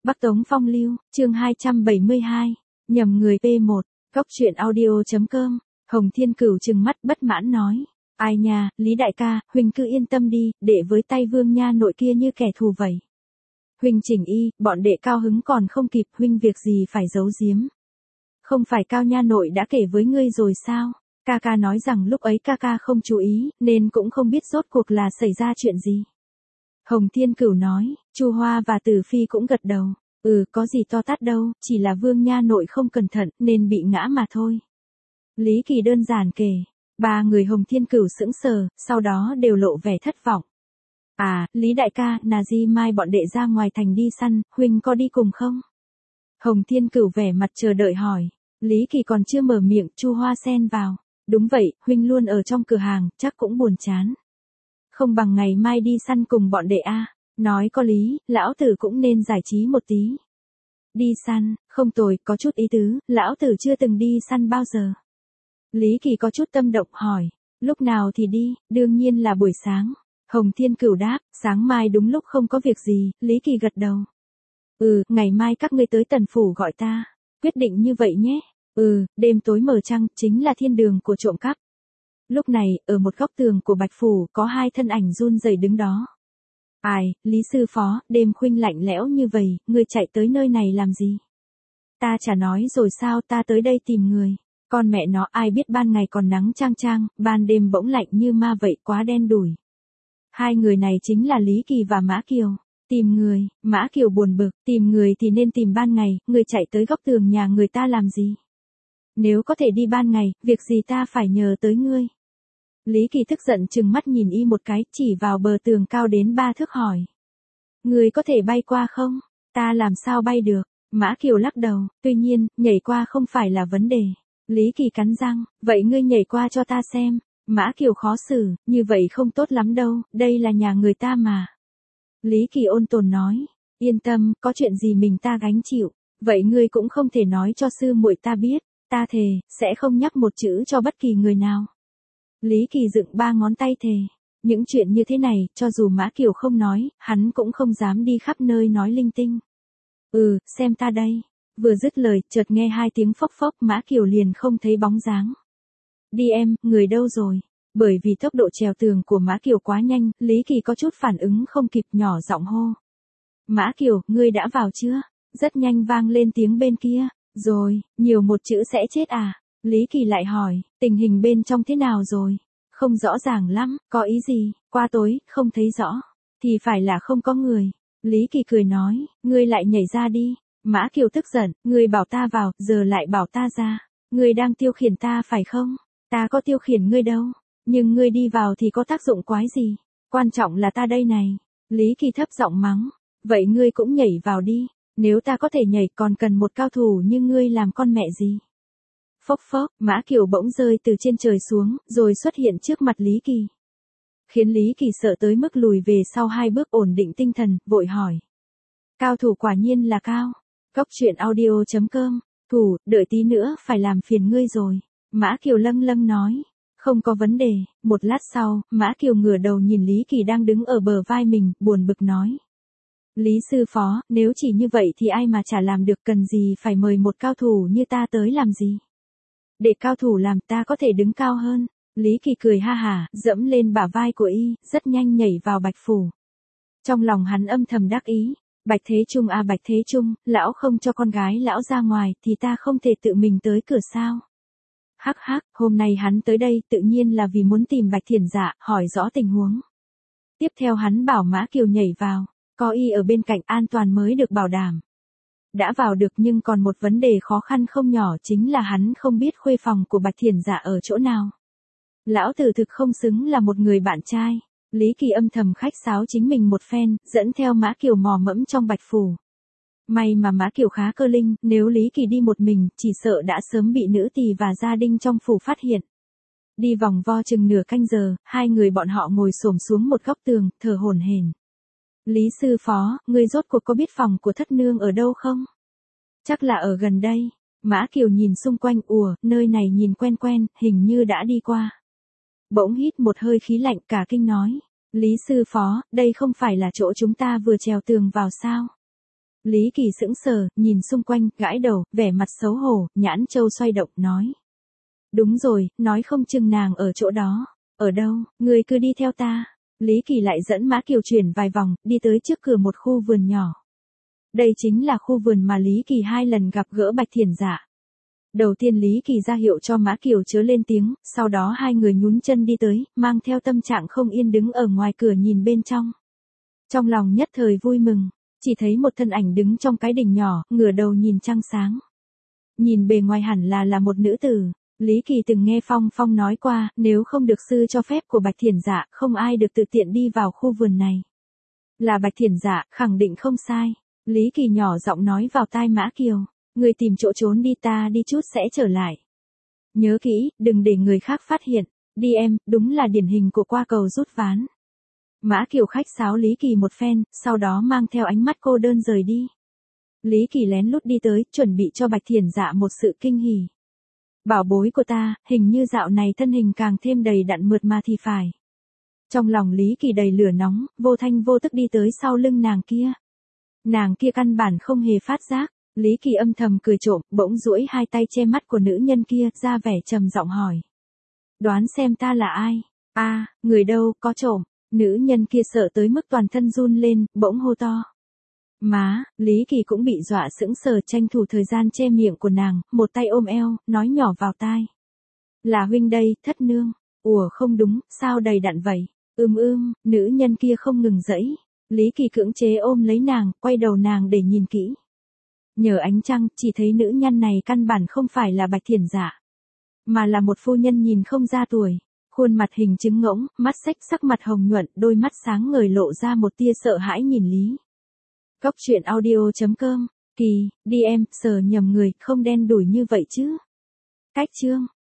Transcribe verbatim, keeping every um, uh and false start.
Bắc Tống Phong Lưu, chương hai trăm bảy mươi hai, nhầm người pê một, góc truyện audio chấm com, Hồng Thiên Cửu trừng mắt bất mãn nói. Ai nha, Lý đại ca, huynh cứ yên tâm đi, đệ với tay Vương nha nội kia như kẻ thù vậy. Huynh chỉnh y, bọn đệ cao hứng còn không kịp, huynh việc gì phải giấu giếm. Không phải Cao nha nội đã kể với ngươi rồi sao? Ca ca nói rằng lúc ấy ca ca không chú ý, nên cũng không biết rốt cuộc là xảy ra chuyện gì. Hồng Thiên Cửu nói, Chu Hoa và Tử Phi cũng gật đầu. Ừ, có gì to tát đâu, chỉ là Vương nha nội không cẩn thận, nên bị ngã mà thôi. Lý Kỳ đơn giản kể. Ba người Hồng Thiên Cửu sững sờ, sau đó đều lộ vẻ thất vọng. À, Lý đại ca, nà di mai bọn đệ ra ngoài thành đi săn, huynh có đi cùng không? Hồng Thiên Cửu vẻ mặt chờ đợi hỏi. Lý Kỳ còn chưa mở miệng, Chu Hoa xen vào. Đúng vậy, huynh luôn ở trong cửa hàng, chắc cũng buồn chán. Không bằng ngày mai đi săn cùng bọn đệ a. Nói có lý, lão tử cũng nên giải trí một tí. Đi săn, không tồi, có chút ý tứ, lão tử chưa từng đi săn bao giờ. Lý Kỳ có chút tâm động hỏi, lúc nào thì đi, đương nhiên là buổi sáng. Hồng Thiên Cửu đáp, sáng mai đúng lúc không có việc gì, Lý Kỳ gật đầu. Ừ, ngày mai các ngươi tới Tần Phủ gọi ta, quyết định như vậy nhé. Ừ, đêm tối mờ trăng, chính là thiên đường của trộm cắp. Lúc này, ở một góc tường của Bạch Phủ, có hai thân ảnh run rẩy đứng đó. Ai, Lý sư phó, đêm khuynh lạnh lẽo như vậy, ngươi chạy tới nơi này làm gì? Ta chả nói rồi sao, ta tới đây tìm người. Con mẹ nó, ai biết ban ngày còn nắng chang chang, ban đêm bỗng lạnh như ma vậy, quá đen đủi. Hai người này chính là Lý Kỳ và Mã Kiều. Tìm người, Mã Kiều buồn bực, tìm người thì nên tìm ban ngày, người chạy tới góc tường nhà người ta làm gì? Nếu có thể đi ban ngày, việc gì ta phải nhờ tới ngươi? Lý Kỳ tức giận trừng mắt nhìn y một cái, chỉ vào bờ tường cao đến ba thước hỏi. Người có thể bay qua không? Ta làm sao bay được? Mã Kiều lắc đầu, tuy nhiên, nhảy qua không phải là vấn đề. Lý Kỳ cắn răng, vậy ngươi nhảy qua cho ta xem. Mã Kiều khó xử, như vậy không tốt lắm đâu, đây là nhà người ta mà. Lý Kỳ ôn tồn nói, yên tâm, có chuyện gì mình ta gánh chịu, vậy ngươi cũng không thể nói cho sư muội ta biết, ta thề, sẽ không nhắc một chữ cho bất kỳ người nào. Lý Kỳ dựng ba ngón tay thề, những chuyện như thế này, cho dù Mã Kiều không nói, hắn cũng không dám đi khắp nơi nói linh tinh. Ừ, xem ta đây. Vừa dứt lời, chợt nghe hai tiếng phốc phốc, Mã Kiều liền không thấy bóng dáng. Đi em, người đâu rồi? Bởi vì tốc độ trèo tường của Mã Kiều quá nhanh, Lý Kỳ có chút phản ứng không kịp, nhỏ giọng hô. Mã Kiều, ngươi đã vào chưa? Rất nhanh vang lên tiếng bên kia. Rồi, nhiều một chữ sẽ chết à? Lý Kỳ lại hỏi, tình hình bên trong thế nào rồi? Không rõ ràng lắm, có ý gì? Qua tối, không thấy rõ. Thì phải là không có người. Lý Kỳ cười nói, ngươi lại nhảy ra đi. Mã Kiều tức giận, ngươi bảo ta vào, giờ lại bảo ta ra. Ngươi đang tiêu khiển ta phải không? Ta có tiêu khiển ngươi đâu. Nhưng ngươi đi vào thì có tác dụng quái gì? Quan trọng là ta đây này. Lý Kỳ thấp giọng mắng. Vậy ngươi cũng nhảy vào đi. Nếu ta có thể nhảy còn cần một cao thủ như ngươi làm con mẹ gì? Phốc phốc, Mã Kiều bỗng rơi từ trên trời xuống, rồi xuất hiện trước mặt Lý Kỳ. Khiến Lý Kỳ sợ tới mức lùi về sau hai bước, ổn định tinh thần, vội hỏi. Cao thủ quả nhiên là cao. Góc truyện audio chấm com, thủ, đợi tí nữa phải làm phiền ngươi rồi. Mã Kiều lâng lâng nói. Không có vấn đề. Một lát sau, Mã Kiều ngửa đầu nhìn Lý Kỳ đang đứng ở bờ vai mình, buồn bực nói. Lý sư phó, nếu chỉ như vậy thì ai mà chả làm được, cần gì phải mời một cao thủ như ta tới làm gì? Để cao thủ làm, ta có thể đứng cao hơn. Lý Kỳ cười ha hả, dẫm lên bả vai của y, rất nhanh nhảy vào Bạch Phủ. Trong lòng hắn âm thầm đắc ý. Bạch Thế Trung à Bạch Thế Trung, lão không cho con gái lão ra ngoài, thì ta không thể tự mình tới cửa sao? Hắc hắc, hôm nay hắn tới đây tự nhiên là vì muốn tìm Bạch Thiển Dạ, hỏi rõ tình huống. Tiếp theo hắn bảo Mã Kiều nhảy vào, có y ở bên cạnh an toàn mới được bảo đảm. Đã vào được nhưng còn một vấn đề khó khăn không nhỏ, chính là hắn không biết khuê phòng của Bạch Thiển Dạ ở chỗ nào. Lão tử thực không xứng là một người bạn trai. Lý Kỳ âm thầm khách sáo chính mình một phen, dẫn theo Mã Kiều mò mẫm trong Bạch Phủ. May mà Mã Kiều khá cơ linh, nếu Lý Kỳ đi một mình, chỉ sợ đã sớm bị nữ tỳ và gia đình trong phủ phát hiện. Đi vòng vo chừng nửa canh giờ, hai người bọn họ ngồi xổm xuống một góc tường, thở hổn hển. Lý sư phó, ngươi rốt cuộc có biết phòng của thất nương ở đâu không? Chắc là ở gần đây. Mã Kiều nhìn xung quanh, ùa, nơi này nhìn quen quen, hình như đã đi qua. Bỗng hít một hơi khí lạnh, cả kinh nói. Lý sư phó, đây không phải là chỗ chúng ta vừa trèo tường vào sao? Lý Kỳ sững sờ, nhìn xung quanh, gãi đầu, vẻ mặt xấu hổ, nhãn châu xoay động, nói. Đúng rồi, nói không chừng nàng ở chỗ đó. Ở đâu, người cứ đi theo ta. Lý Kỳ lại dẫn Mã Kiều chuyển vài vòng, đi tới trước cửa một khu vườn nhỏ. Đây chính là khu vườn mà Lý Kỳ hai lần gặp gỡ Bạch Thiển Dạ. Đầu tiên Lý Kỳ ra hiệu cho Mã Kiều chớ lên tiếng, sau đó hai người nhún chân đi tới, mang theo tâm trạng không yên đứng ở ngoài cửa nhìn bên trong. Trong lòng nhất thời vui mừng, chỉ thấy một thân ảnh đứng trong cái đình nhỏ, ngửa đầu nhìn trăng sáng. Nhìn bề ngoài hẳn là là một nữ tử. Lý Kỳ từng nghe Phong Phong nói qua, nếu không được sư cho phép của Bạch Thiển Dạ, không ai được tự tiện đi vào khu vườn này. Là Bạch Thiển Dạ, khẳng định không sai. Lý Kỳ nhỏ giọng nói vào tai Mã Kiều, người tìm chỗ trốn đi, ta đi chút sẽ trở lại. Nhớ kỹ, đừng để người khác phát hiện. Đi em, đúng là điển hình của qua cầu rút ván. Mã Kiều khách sáo Lý Kỳ một phen, sau đó mang theo ánh mắt cô đơn rời đi. Lý Kỳ lén lút đi tới, chuẩn bị cho Bạch Thiển Dạ một sự kinh hỉ. Bảo bối của ta, hình như dạo này thân hình càng thêm đầy đặn mượt mà thì phải. Trong lòng Lý Kỳ đầy lửa nóng, vô thanh vô tức đi tới sau lưng nàng kia. Nàng kia căn bản không hề phát giác, Lý Kỳ âm thầm cười trộm, bỗng duỗi hai tay che mắt của nữ nhân kia, ra vẻ trầm giọng hỏi. Đoán xem ta là ai? A, à, người đâu, có trộm. Nữ nhân kia sợ tới mức toàn thân run lên, bỗng hô to. Má, Lý Kỳ cũng bị dọa sững sờ, tranh thủ thời gian che miệng của nàng, một tay ôm eo, nói nhỏ vào tai. Là huynh đây, thất nương. Ủa không đúng, sao đầy đặn vậy? Ưm ưm, nữ nhân kia không ngừng dẫy. Lý Kỳ cưỡng chế ôm lấy nàng, quay đầu nàng để nhìn kỹ. Nhờ ánh trăng, chỉ thấy nữ nhân này căn bản không phải là Bạch Thiển Dạ, mà là một phu nhân nhìn không ra tuổi. Khuôn mặt hình trứng ngỗng, mắt xếch, sắc mặt hồng nhuận, đôi mắt sáng ngời lộ ra một tia sợ hãi nhìn Lý. Cốc truyện audio chấm com, Kỳ, đi em, sờ nhầm người, không đen đủi như vậy chứ. Cách chương.